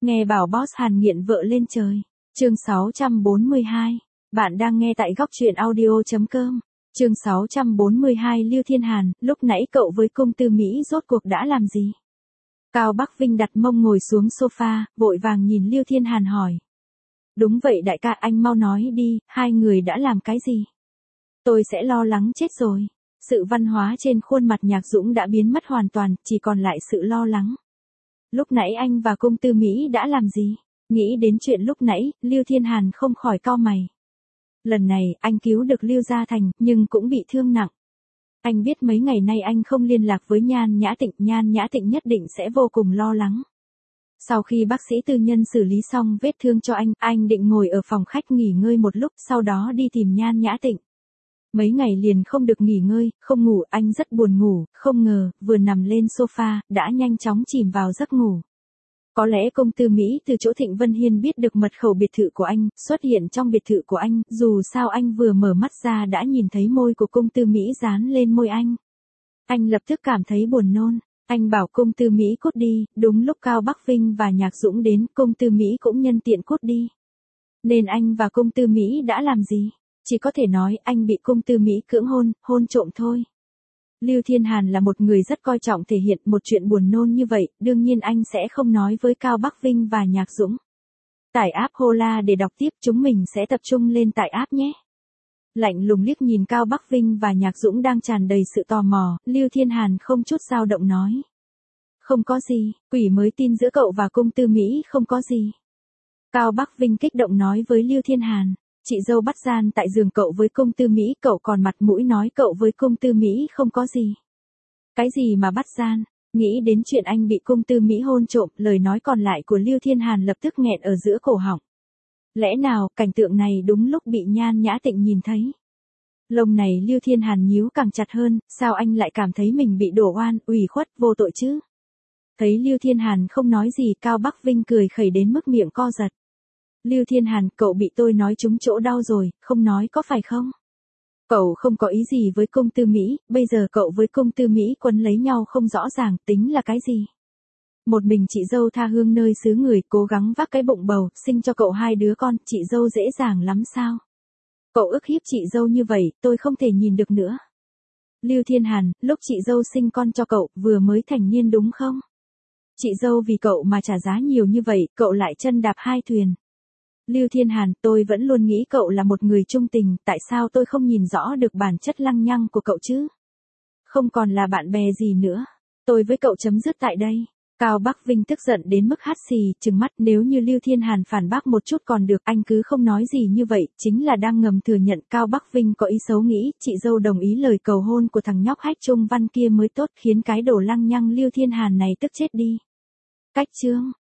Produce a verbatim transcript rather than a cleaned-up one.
Nghe bảo boss Hàn nghiện vợ lên trời. Chương sáu trăm bốn mươi hai. Bạn đang nghe tại góc truyện audio chấm com. Chương sáu trăm bốn mươi hai Lưu Thiên Hàn, lúc nãy cậu với công tư Mỹ rốt cuộc đã làm gì? Cao Bắc Vinh đặt mông ngồi xuống sofa, vội vàng nhìn Lưu Thiên Hàn hỏi. Đúng vậy đại ca, anh mau nói đi, hai người đã làm cái gì? Tôi sẽ lo lắng chết rồi. Sự văn hóa trên khuôn mặt Nhạc Dũng đã biến mất hoàn toàn, chỉ còn lại sự lo lắng. Lúc nãy anh và công tư Mỹ đã làm gì? Nghĩ đến chuyện lúc nãy, Lưu Thiên Hàn không khỏi cau mày. Lần này, anh cứu được Lưu Gia Thành, nhưng cũng bị thương nặng. Anh biết mấy ngày nay anh không liên lạc với Nhan Nhã Tịnh, Nhan Nhã Tịnh nhất định sẽ vô cùng lo lắng. Sau khi bác sĩ tư nhân xử lý xong vết thương cho anh, anh định ngồi ở phòng khách nghỉ ngơi một lúc, sau đó đi tìm Nhan Nhã Tịnh. Mấy ngày liền không được nghỉ ngơi, không ngủ, anh rất buồn ngủ, không ngờ, vừa nằm lên sofa, đã nhanh chóng chìm vào giấc ngủ. Có lẽ công tư Mỹ từ chỗ Thịnh Vân Hiên biết được mật khẩu biệt thự của anh, xuất hiện trong biệt thự của anh, dù sao anh vừa mở mắt ra đã nhìn thấy môi của công tư Mỹ dán lên môi anh. Anh lập tức cảm thấy buồn nôn, anh bảo công tư Mỹ cút đi, đúng lúc Cao Bắc Vinh và Nhạc Dũng đến, công tư Mỹ cũng nhân tiện cút đi. Nên anh và công tư Mỹ đã làm gì? Chỉ có thể nói anh bị công tư Mỹ cưỡng hôn, hôn trộm thôi. Lưu Thiên Hàn là một người rất coi trọng thể hiện một chuyện buồn nôn như vậy, đương nhiên anh sẽ không nói với Cao Bắc Vinh và Nhạc Dũng. Tải app Hola để đọc tiếp, chúng mình sẽ tập trung lên tải app nhé. Lạnh lùng liếc nhìn Cao Bắc Vinh và Nhạc Dũng đang tràn đầy sự tò mò, Lưu Thiên Hàn không chút dao động nói. Không có gì, quỷ mới tin giữa cậu và công tư Mỹ không có gì. Cao Bắc Vinh kích động nói với Lưu Thiên Hàn. Chị dâu bắt gian tại giường cậu với công tư Mỹ, cậu còn mặt mũi nói cậu với công tư Mỹ không có gì. Cái gì mà bắt gian? Nghĩ đến chuyện anh bị công tư Mỹ hôn trộm, lời nói còn lại của Lưu Thiên Hàn lập tức nghẹn ở giữa cổ họng. Lẽ nào, cảnh tượng này đúng lúc bị Nhan Nhã Tịnh nhìn thấy. Lông này Lưu Thiên Hàn nhíu càng chặt hơn, sao anh lại cảm thấy mình bị đổ oan, ủy khuất, vô tội chứ? Thấy Lưu Thiên Hàn không nói gì, Cao Bắc Vinh cười khẩy đến mức miệng co giật. Lưu Thiên Hàn, cậu bị tôi nói trúng chỗ đau rồi, không nói có phải không? Cậu không có ý gì với công tư Mỹ, bây giờ cậu với công tư Mỹ quấn lấy nhau không rõ ràng, tính là cái gì? Một mình chị dâu tha hương nơi xứ người, cố gắng vác cái bụng bầu, sinh cho cậu hai đứa con, chị dâu dễ dàng lắm sao? Cậu ức hiếp chị dâu như vậy, tôi không thể nhìn được nữa. Lưu Thiên Hàn, lúc chị dâu sinh con cho cậu, vừa mới thành niên đúng không? Chị dâu vì cậu mà trả giá nhiều như vậy, cậu lại chân đạp hai thuyền. Lưu Thiên Hàn, tôi vẫn luôn nghĩ cậu là một người trung tình, tại sao tôi không nhìn rõ được bản chất lăng nhăng của cậu chứ? Không còn là bạn bè gì nữa. Tôi với cậu chấm dứt tại đây. Cao Bắc Vinh tức giận đến mức hắt xì, trừng mắt, nếu như Lưu Thiên Hàn phản bác một chút còn được, anh cứ không nói gì như vậy, chính là đang ngầm thừa nhận Cao Bắc Vinh có ý xấu, nghĩ chị dâu đồng ý lời cầu hôn của thằng nhóc Hách Trung Văn kia mới tốt, khiến cái đồ lăng nhăng Lưu Thiên Hàn này tức chết đi. Cách chương